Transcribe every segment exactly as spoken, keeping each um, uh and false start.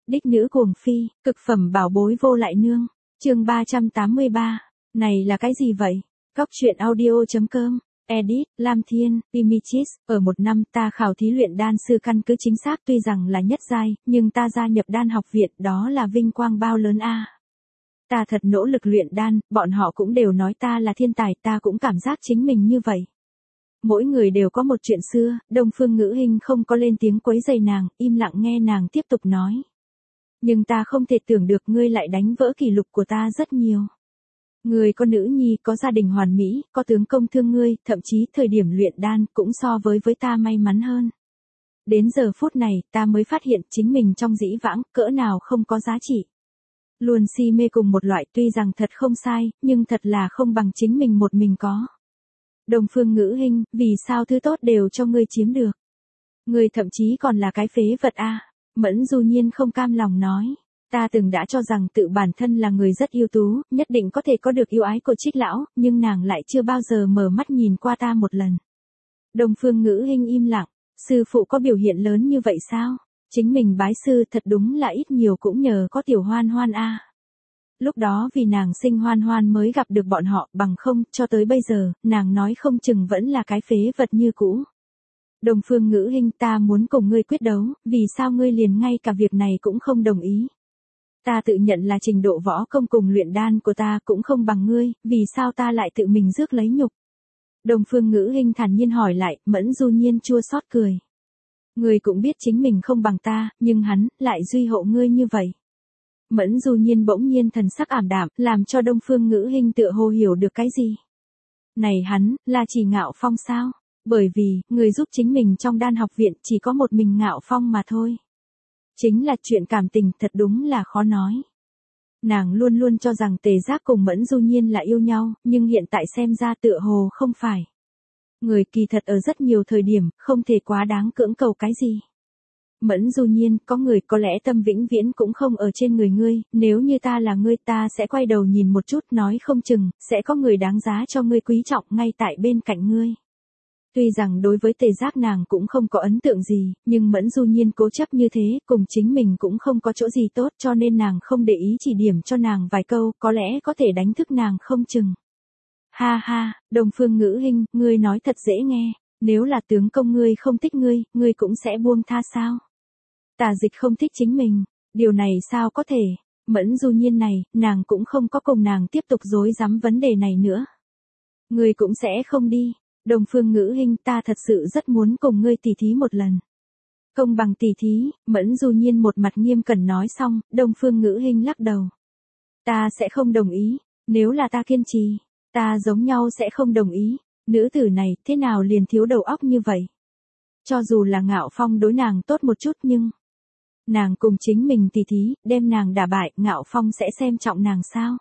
Đích nữ cuồng phi, cực phẩm bảo bối vô lại nương. Chương ba trăm tám mươi ba. Này là cái gì vậy? Góc truyện audio.com. Edit, Lam Thiên, Imichis. Ở một năm ta khảo thí luyện đan sư căn cứ chính xác tuy rằng là nhất giai, nhưng ta gia nhập đan học viện đó là vinh quang bao lớn a. Ta thật nỗ lực luyện đan, bọn họ cũng đều nói ta là thiên tài, ta cũng cảm giác chính mình như vậy. Mỗi người đều có một chuyện xưa, Đông Phương Ngữ Hinh không có lên tiếng quấy rầy nàng, im lặng nghe nàng tiếp tục nói. Nhưng ta không thể tưởng được ngươi lại đánh vỡ kỷ lục của ta rất nhiều. Ngươi có nữ nhi, có gia đình hoàn mỹ, có tướng công thương ngươi, thậm chí thời điểm luyện đan cũng so với với ta may mắn hơn. Đến giờ phút này, ta mới phát hiện chính mình trong dĩ vãng, cỡ nào không có giá trị. Luôn si mê cùng một loại tuy rằng thật không sai, nhưng thật là không bằng chính mình một mình có. Đông Phương Ngữ Hinh, vì sao thứ tốt đều cho ngươi chiếm được? Ngươi thậm chí còn là cái phế vật a. À. Mẫn Du Nhiên không cam lòng nói. Ta từng đã cho rằng tự bản thân là người rất ưu tú, nhất định có thể có được yêu ái của Trích lão, nhưng nàng lại chưa bao giờ mở mắt nhìn qua ta một lần. Đông Phương Ngữ Hinh im lặng, sư phụ có biểu hiện lớn như vậy sao? Chính mình bái sư thật đúng là ít nhiều cũng nhờ có tiểu Hoan Hoan a. À. Lúc đó vì nàng sinh Hoan Hoan mới gặp được bọn họ, bằng không, cho tới bây giờ, nàng nói không chừng vẫn là cái phế vật như cũ. Đông Phương Ngữ Hinh, ta muốn cùng ngươi quyết đấu, vì sao ngươi liền ngay cả việc này cũng không đồng ý? Ta tự nhận là trình độ võ công cùng luyện đan của ta cũng không bằng ngươi, vì sao ta lại tự mình rước lấy nhục? Đông Phương Ngữ Hinh thản nhiên hỏi lại, Mẫn Du Nhiên chua xót cười. Ngươi cũng biết chính mình không bằng ta, nhưng hắn, lại duy hộ ngươi như vậy. Mẫn Du Nhiên bỗng nhiên thần sắc ảm đạm, làm cho Đông Phương Ngữ Hinh tựa hồ hiểu được cái gì. Này hắn, là chỉ Ngạo Phong sao? Bởi vì, người giúp chính mình trong đan học viện chỉ có một mình Ngạo Phong mà thôi. Chính là chuyện cảm tình thật đúng là khó nói. Nàng luôn luôn cho rằng Tề Giác cùng Mẫn Du Nhiên là yêu nhau, nhưng hiện tại xem ra tựa hồ không phải. Người kỳ thật ở rất nhiều thời điểm, không thể quá đáng cưỡng cầu cái gì. Mẫn Du Nhiên, có người có lẽ tâm vĩnh viễn cũng không ở trên người ngươi, nếu như ta là ngươi ta sẽ quay đầu nhìn một chút nói không chừng, sẽ có người đáng giá cho ngươi quý trọng ngay tại bên cạnh ngươi. Tuy rằng đối với Tề Giác nàng cũng không có ấn tượng gì, nhưng Mẫn Du Nhiên cố chấp như thế, cùng chính mình cũng không có chỗ gì tốt cho nên nàng không để ý chỉ điểm cho nàng vài câu, có lẽ có thể đánh thức nàng không chừng. Ha ha, Đông Phương Ngữ Hinh, ngươi nói thật dễ nghe, nếu là tướng công ngươi không thích ngươi, ngươi cũng sẽ buông tha sao? Tà Dịch không thích chính mình, điều này sao có thể? Mẫn Du Nhiên này, nàng cũng không có cùng nàng tiếp tục dối rắm vấn đề này nữa. Ngươi cũng sẽ không đi. Đông Phương Ngữ Hinh, ta thật sự rất muốn cùng ngươi tỉ thí một lần. Công bằng tỉ thí, Mẫn Du Nhiên một mặt nghiêm cẩn nói xong, Đông Phương Ngữ Hinh lắc đầu. Ta sẽ không đồng ý, nếu là ta kiên trì, ta giống nhau sẽ không đồng ý, nữ tử này thế nào liền thiếu đầu óc như vậy. Cho dù là Ngạo Phong đối nàng tốt một chút nhưng, nàng cùng chính mình tỉ thí, đem nàng đả bại, Ngạo Phong sẽ xem trọng nàng sao?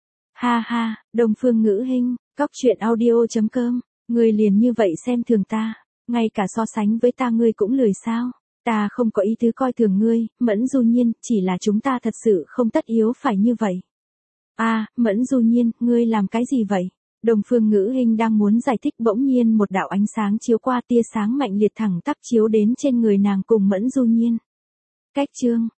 Ha ha, Đông Phương Ngữ Hinh, góc truyện audio.com. Ngươi liền như vậy xem thường ta, ngay cả so sánh với ta ngươi cũng lười sao? Ta không có ý tứ coi thường ngươi, Mẫn Du Nhiên, chỉ là chúng ta thật sự không tất yếu phải như vậy. A, à, Mẫn Du Nhiên, ngươi làm cái gì vậy? Đông Phương Ngữ Hinh đang muốn giải thích bỗng nhiên một đạo ánh sáng chiếu qua, tia sáng mạnh liệt thẳng tắp chiếu đến trên người nàng cùng Mẫn Du Nhiên. Cách chương